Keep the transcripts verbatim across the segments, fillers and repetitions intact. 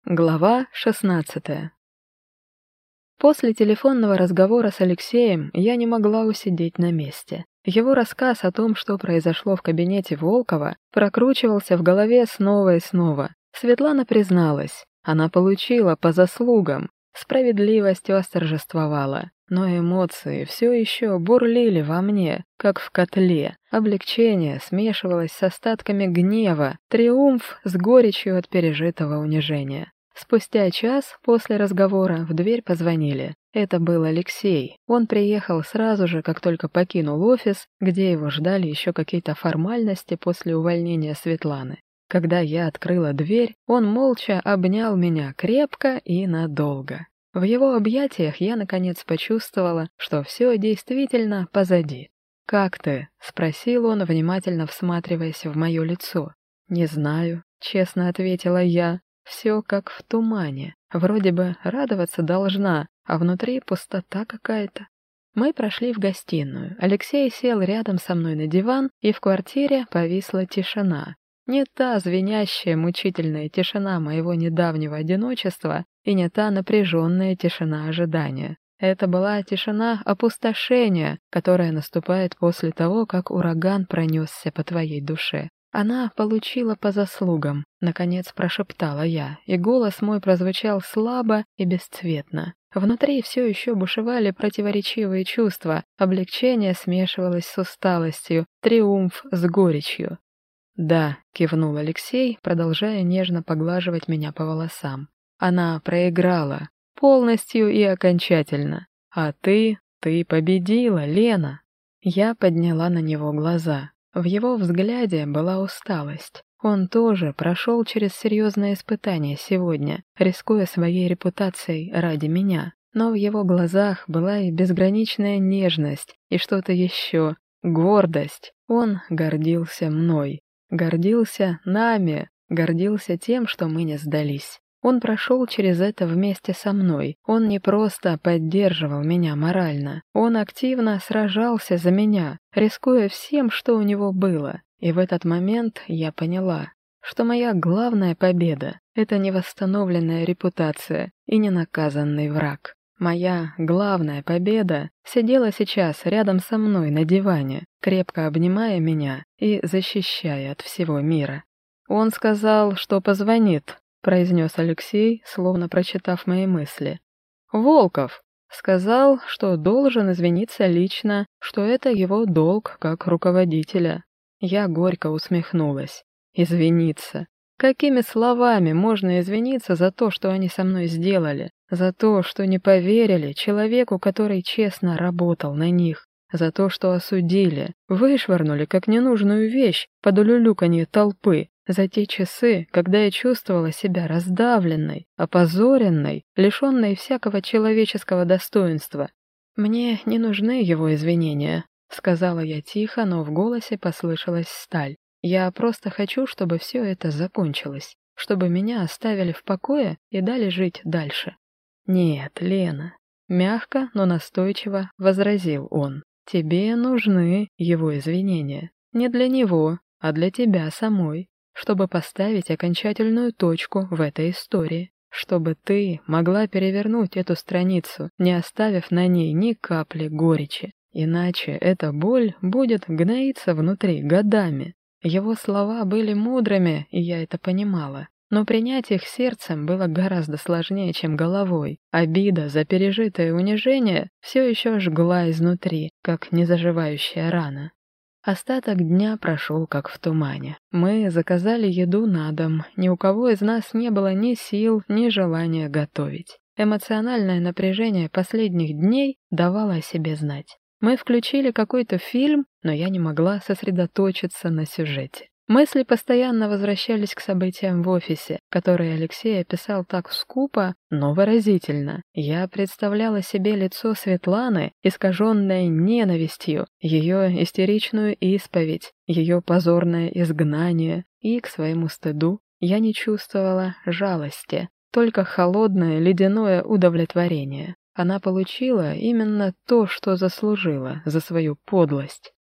Глава шестнадцатая. После телефонного разговора с Алексеем я не могла усидеть на месте. Его рассказ о том, что произошло в кабинете Волкова, прокручивался в голове снова и снова. Светлана призналась, она получила по заслугам, справедливость восторжествовала. Но эмоции все еще бурлили во мне, как в котле. Облегчение смешивалось с остатками гнева, триумф с горечью от пережитого унижения. Спустя час после разговора в дверь позвонили. Это был Алексей. Он приехал сразу же, как только покинул офис, где его ждали еще какие-то формальности после увольнения Светланы. Когда я открыла дверь, он молча обнял меня крепко и надолго. В его объятиях я наконец почувствовала, что все действительно позади. «Как ты?» — спросил он, внимательно всматриваясь в мое лицо. «Не знаю», — честно ответила я. «Все как в тумане. Вроде бы радоваться должна, а внутри пустота какая-то». Мы прошли в гостиную. Алексей сел рядом со мной на диван, и в квартире повисла тишина. Не та звенящая, мучительная тишина моего недавнего одиночества и не та напряженная тишина ожидания. Это была тишина опустошения, которая наступает после того, как ураган пронесся по твоей душе. Она получила по заслугам, наконец прошептала я, и голос мой прозвучал слабо и бесцветно. Внутри все еще бушевали противоречивые чувства, облегчение смешивалось с усталостью, триумф с горечью. «Да», — кивнул Алексей, продолжая нежно поглаживать меня по волосам. «Она проиграла. Полностью и окончательно. А ты, ты победила, Лена». Я подняла на него глаза. В его взгляде была усталость. Он тоже прошел через серьезное испытание сегодня, рискуя своей репутацией ради меня. Но в его глазах была и безграничная нежность, и что-то еще — гордость. Он гордился мной. Гордился нами, гордился тем, что мы не сдались. Он прошел через это вместе со мной. Он не просто поддерживал меня морально. Он активно сражался за меня, рискуя всем, что у него было. И в этот момент я поняла, что моя главная победа — это не восстановленная репутация и не наказанный враг. Моя главная победа сидела сейчас рядом со мной на диване, крепко обнимая меня и защищая от всего мира. «Он сказал, что позвонит», — произнес Алексей, словно прочитав мои мысли. «Волков сказал, что должен извиниться лично, что это его долг как руководителя». Я горько усмехнулась. «Извиниться? Какими словами можно извиниться за то, что они со мной сделали? За то, что не поверили человеку, который честно работал на них? За то, что осудили, вышвырнули как ненужную вещь под улюлюканье толпы? За те часы, когда я чувствовала себя раздавленной, опозоренной, лишенной всякого человеческого достоинства? Мне не нужны его извинения», — сказала я тихо, но в голосе послышалась сталь. «Я просто хочу, чтобы все это закончилось, чтобы меня оставили в покое и дали жить дальше». «Нет, Лена», — мягко, но настойчиво возразил он, — «тебе нужны его извинения. Не для него, а для тебя самой, чтобы поставить окончательную точку в этой истории, чтобы ты могла перевернуть эту страницу, не оставив на ней ни капли горечи. Иначе эта боль будет гноиться внутри годами». Его слова были мудрыми, и я это понимала. Но принять их сердцем было гораздо сложнее, чем головой. Обида за пережитое унижение все еще жгла изнутри, как незаживающая рана. Остаток дня прошел как в тумане. Мы заказали еду на дом. Ни у кого из нас не было ни сил, ни желания готовить. Эмоциональное напряжение последних дней давало о себе знать. Мы включили какой-то фильм, но я не могла сосредоточиться на сюжете. Мысли постоянно возвращались к событиям в офисе, которые Алексей описал так скупо, но выразительно. Я представляла себе лицо Светланы, искаженное ненавистью, ее истеричную исповедь, ее позорное изгнание, и, к своему стыду, я не чувствовала жалости, только холодное ледяное удовлетворение. Она получила именно то, что заслужила за свою подлость.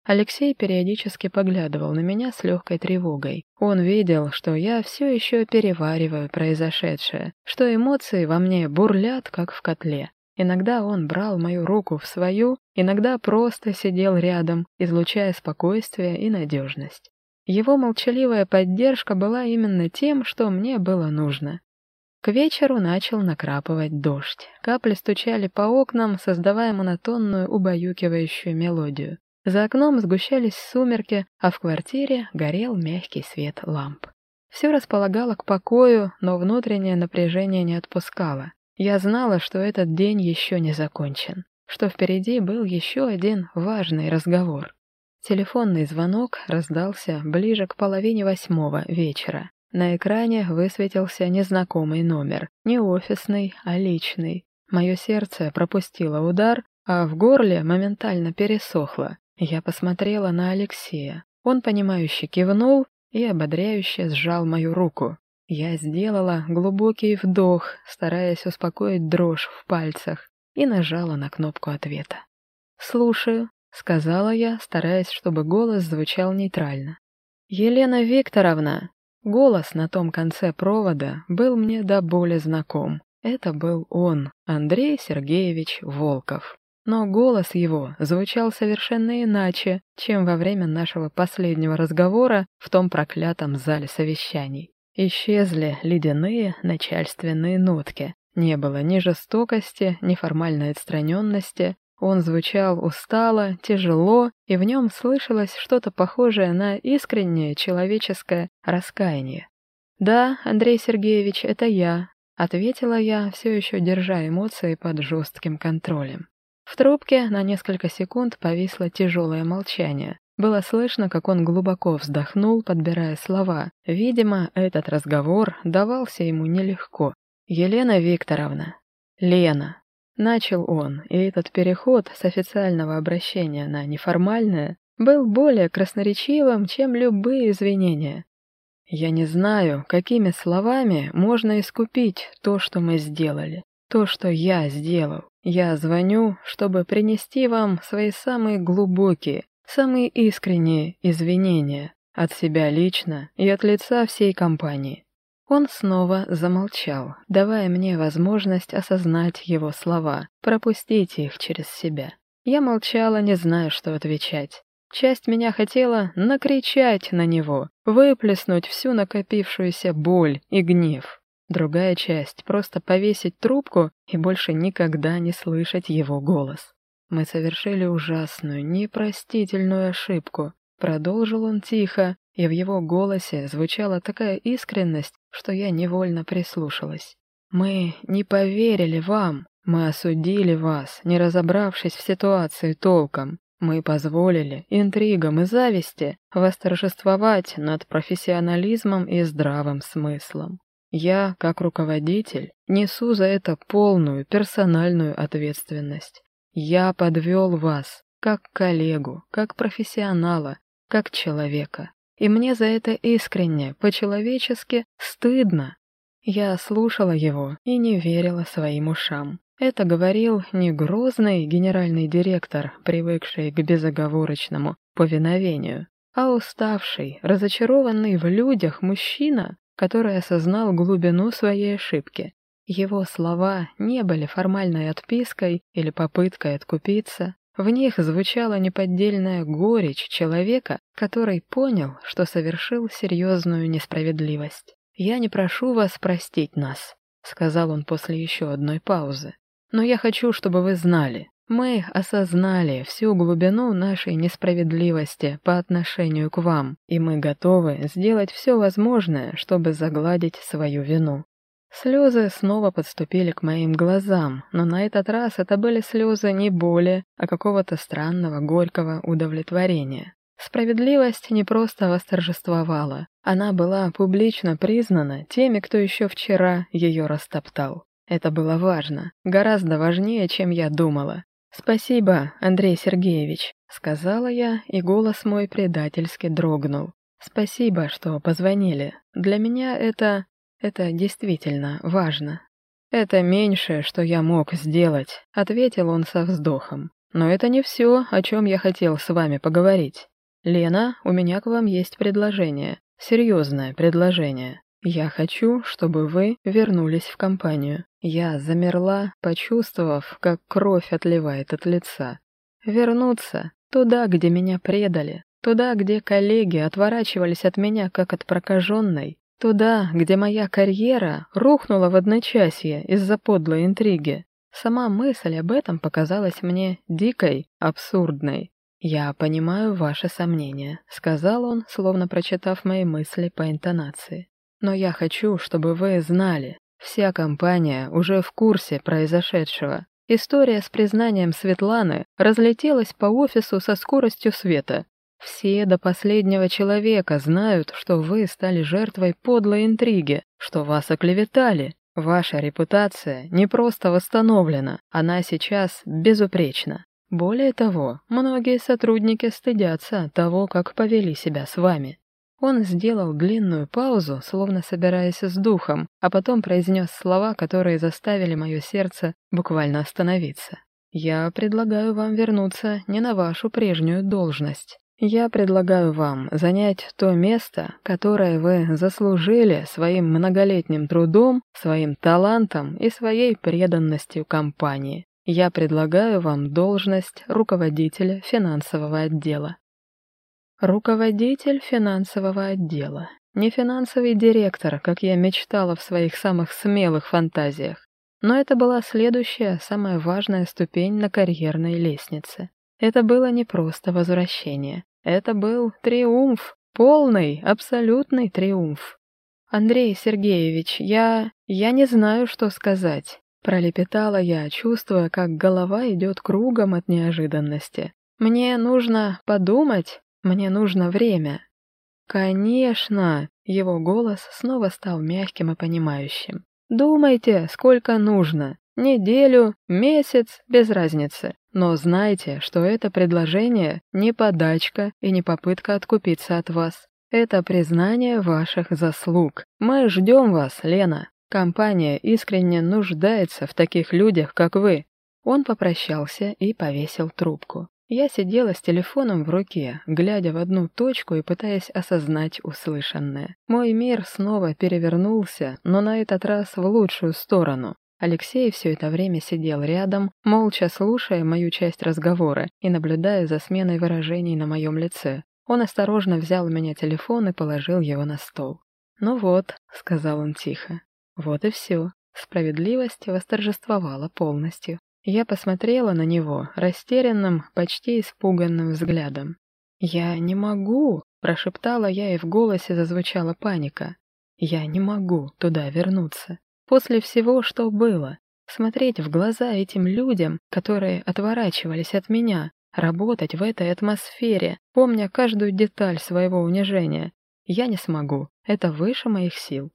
Алексей периодически поглядывал на меня с легкой тревогой. Он видел, что я все еще перевариваю произошедшее, что эмоции во мне бурлят, как в котле. Иногда он брал мою руку в свою, иногда просто сидел рядом, излучая спокойствие и надежность. Его молчаливая поддержка была именно тем, что мне было нужно. К вечеру начал накрапывать дождь. Капли стучали по окнам, создавая монотонную, убаюкивающую мелодию. За окном сгущались сумерки, а в квартире горел мягкий свет ламп. Все располагало к покою, но внутреннее напряжение не отпускало. Я знала, что этот день еще не закончен, что впереди был еще один важный разговор. Телефонный звонок раздался ближе к половине восьмого вечера. На экране высветился незнакомый номер, не офисный, а личный. Мое сердце пропустило удар, а в горле моментально пересохло. Я посмотрела на Алексея. Он, понимающе кивнул и ободряюще сжал мою руку. Я сделала глубокий вдох, стараясь успокоить дрожь в пальцах, и нажала на кнопку ответа. «Слушаю», — сказала я, стараясь, чтобы голос звучал нейтрально. «Елена Викторовна!» Голос на том конце провода был мне до боли знаком. Это был он, Андрей Сергеевич Волков. Но голос его звучал совершенно иначе, чем во время нашего последнего разговора в том проклятом зале совещаний. Исчезли ледяные начальственные нотки. Не было ни жестокости, ни формальной отстраненности. Он звучал устало, тяжело, и в нем слышалось что-то похожее на искреннее человеческое раскаяние. «Да, Андрей Сергеевич, это я», — ответила я, все еще держа эмоции под жестким контролем. В трубке на несколько секунд повисло тяжелое молчание. Было слышно, как он глубоко вздохнул, подбирая слова. Видимо, этот разговор давался ему нелегко. «Елена Викторовна». «Лена». Начал он, и этот переход с официального обращения на неформальное был более красноречивым, чем любые извинения. «Я не знаю, какими словами можно искупить то, что мы сделали, то, что я сделал. Я звоню, чтобы принести вам свои самые глубокие, самые искренние извинения от себя лично и от лица всей компании». Он снова замолчал, давая мне возможность осознать его слова, пропустить их через себя. Я молчала, не зная, что отвечать. Часть меня хотела накричать на него, выплеснуть всю накопившуюся боль и гнев. Другая часть — просто повесить трубку и больше никогда не слышать его голос. «Мы совершили ужасную, непростительную ошибку», — продолжил он тихо, и в его голосе звучала такая искренность, что я невольно прислушалась. «Мы не поверили вам, мы осудили вас, не разобравшись в ситуации толком. Мы позволили интригам и зависти восторжествовать над профессионализмом и здравым смыслом. Я, как руководитель, несу за это полную персональную ответственность. Я подвел вас, как коллегу, как профессионала, как человека. И мне за это искренне, по-человечески стыдно». Я слушала его и не верила своим ушам. Это говорил не грозный генеральный директор, привыкший к безоговорочному повиновению, а уставший, разочарованный в людях мужчина, который осознал глубину своей ошибки. Его слова не были формальной отпиской или попыткой откупиться. В них звучала неподдельная горечь человека, который понял, что совершил серьезную несправедливость. «Я не прошу вас простить нас», — сказал он после еще одной паузы. «Но я хочу, чтобы вы знали, мы осознали всю глубину нашей несправедливости по отношению к вам, и мы готовы сделать все возможное, чтобы загладить свою вину». Слезы снова подступили к моим глазам, но на этот раз это были слезы не боли, а какого-то странного горького удовлетворения. Справедливость не просто восторжествовала, она была публично признана теми, кто еще вчера ее растоптал. Это было важно, гораздо важнее, чем я думала. «Спасибо, Андрей Сергеевич», — сказала я, и голос мой предательски дрогнул. «Спасибо, что позвонили. Для меня это... это действительно важно». «Это меньшее, что я мог сделать», — ответил он со вздохом. Но это не все, о чем я хотел с вами поговорить. Лена, у меня к вам есть предложение. Серьезное предложение. Я хочу, чтобы вы вернулись в компанию. Я замерла, почувствовав, как кровь отливает от лица. Вернуться туда, где меня предали. Туда, где коллеги отворачивались от меня, как от прокаженной. Туда, где моя карьера рухнула в одночасье из-за подлой интриги. Сама мысль об этом показалась мне дикой, абсурдной. «Я понимаю ваши сомнения», — сказал он, словно прочитав мои мысли по интонации. «Но я хочу, чтобы вы знали, вся компания уже в курсе произошедшего. История с признанием Светланы разлетелась по офису со скоростью света. Все до последнего человека знают, что вы стали жертвой подлой интриги, что вас оклеветали. Ваша репутация не просто восстановлена, она сейчас безупречна. Более того, многие сотрудники стыдятся того, как повели себя с вами». Он сделал длинную паузу, словно собираясь с духом, а потом произнес слова, которые заставили мое сердце буквально остановиться. «Я предлагаю вам вернуться не на вашу прежнюю должность. Я предлагаю вам занять то место, которое вы заслужили своим многолетним трудом, своим талантом и своей преданностью компании. Я предлагаю вам должность руководителя финансового отдела». Руководитель финансового отдела. Не финансовый директор, как я мечтала в своих самых смелых фантазиях. Но это была следующая, самая важная ступень на карьерной лестнице. Это было не просто возвращение. Это был триумф, полный, абсолютный триумф. «Андрей Сергеевич, я... я не знаю, что сказать», — пролепетала я, чувствуя, как голова идет кругом от неожиданности. «Мне нужно подумать, мне нужно время». «Конечно!» — его голос снова стал мягким и понимающим. «Думайте, сколько нужно. Неделю, месяц, без разницы. Но знайте, что это предложение не подачка и не попытка откупиться от вас. Это признание ваших заслуг. Мы ждем вас, Лена. Компания искренне нуждается в таких людях, как вы». Он попрощался и повесил трубку. Я сидела с телефоном в руке, глядя в одну точку и пытаясь осознать услышанное. Мой мир снова перевернулся, но на этот раз в лучшую сторону. Алексей все это время сидел рядом, молча слушая мою часть разговора и наблюдая за сменой выражений на моем лице. Он осторожно взял у меня телефон и положил его на стол. «Ну вот», — сказал он тихо, — «вот и все». Справедливость восторжествовала полностью. Я посмотрела на него растерянным, почти испуганным взглядом. «Я не могу», — прошептала я, и в голосе зазвучала паника. «Я не могу туда вернуться. После всего, что было. Смотреть в глаза этим людям, которые отворачивались от меня, работать в этой атмосфере, помня каждую деталь своего унижения. Я не смогу. Это выше моих сил».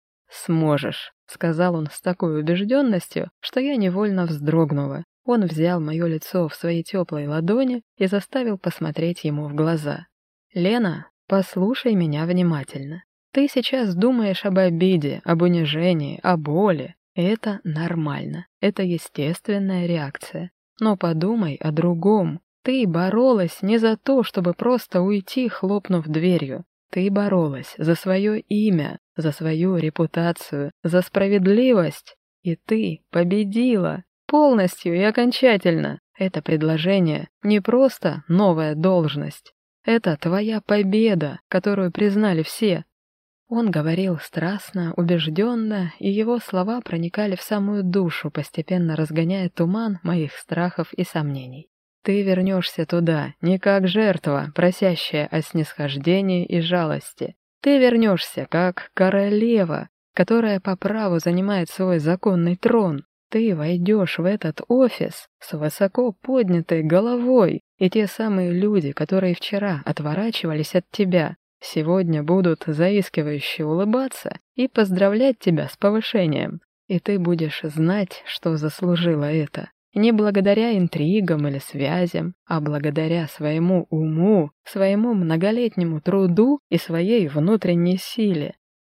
«Сможешь», — сказал он с такой убежденностью, что я невольно вздрогнула. Он взял мое лицо в свои теплые ладони и заставил посмотреть ему в глаза. «Лена, послушай меня внимательно. Ты сейчас думаешь об обиде, об унижении, о боли. Это нормально, это естественная реакция. Но подумай о другом. Ты боролась не за то, чтобы просто уйти, хлопнув дверью. Ты боролась за свое имя, за свою репутацию, за справедливость. И ты победила. Полностью и окончательно. Это предложение не просто новая должность. Это твоя победа, которую признали все». Он говорил страстно, убежденно, и его слова проникали в самую душу, постепенно разгоняя туман моих страхов и сомнений. Ты вернешься туда не как жертва, просящая о снисхождении и жалости. Ты вернешься как королева, которая по праву занимает свой законный трон. Ты войдешь в этот офис с высоко поднятой головой, и те самые люди, которые вчера отворачивались от тебя, сегодня будут заискивающе улыбаться и поздравлять тебя с повышением. И ты будешь знать, что заслужила это. Не благодаря интригам или связям, а благодаря своему уму, своему многолетнему труду и своей внутренней силе.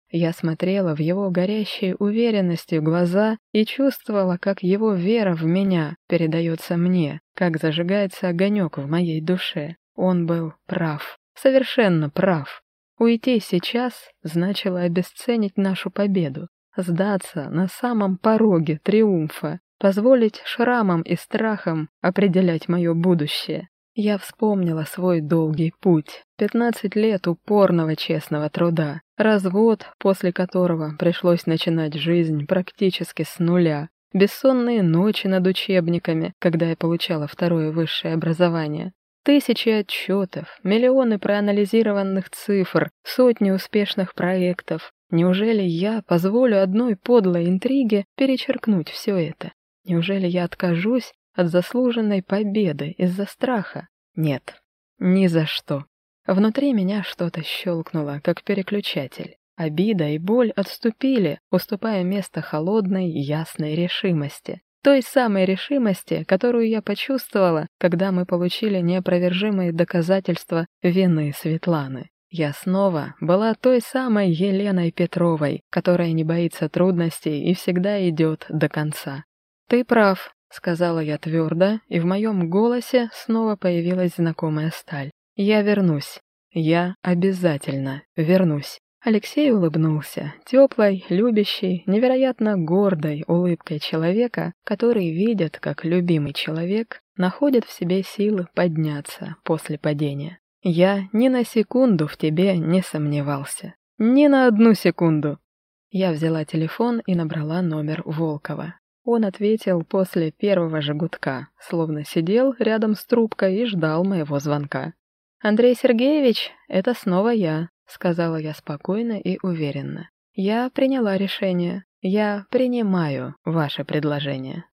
Я смотрела в его горящие уверенностью глаза и чувствовала, как его вера в меня передается мне, как зажигается огонек в моей душе. Он был прав, совершенно прав. Уйти сейчас значило обесценить нашу победу, сдаться на самом пороге триумфа, позволить шрамам и страхам определять мое будущее. Я вспомнила свой долгий путь, пятнадцать лет упорного честного труда, развод, после которого пришлось начинать жизнь практически с нуля, бессонные ночи над учебниками, когда я получала второе высшее образование, тысячи отчетов, миллионы проанализированных цифр, сотни успешных проектов. Неужели я позволю одной подлой интриге перечеркнуть все это? Неужели я откажусь от заслуженной победы из-за страха? Нет, ни за что. Внутри меня что-то щелкнуло, как переключатель. Обида и боль отступили, уступая место холодной, ясной решимости. Той самой решимости, которую я почувствовала, когда мы получили неопровержимые доказательства вины Светланы. Я снова была той самой Еленой Петровой, которая не боится трудностей и всегда идет до конца. «Ты прав», — сказала я твердо, и в моем голосе снова появилась знакомая сталь. «Я вернусь. Я обязательно вернусь». Алексей улыбнулся, теплой, любящей, невероятно гордой улыбкой человека, который видит, как любимый человек находит в себе силы подняться после падения. «Я ни на секунду в тебе не сомневался. Ни на одну секунду». Я взяла телефон и набрала номер Волкова. Он ответил после первого же гудка, словно сидел рядом с трубкой и ждал моего звонка. «Андрей Сергеевич, это снова я», — сказала я спокойно и уверенно. «Я приняла решение. Я принимаю ваше предложение».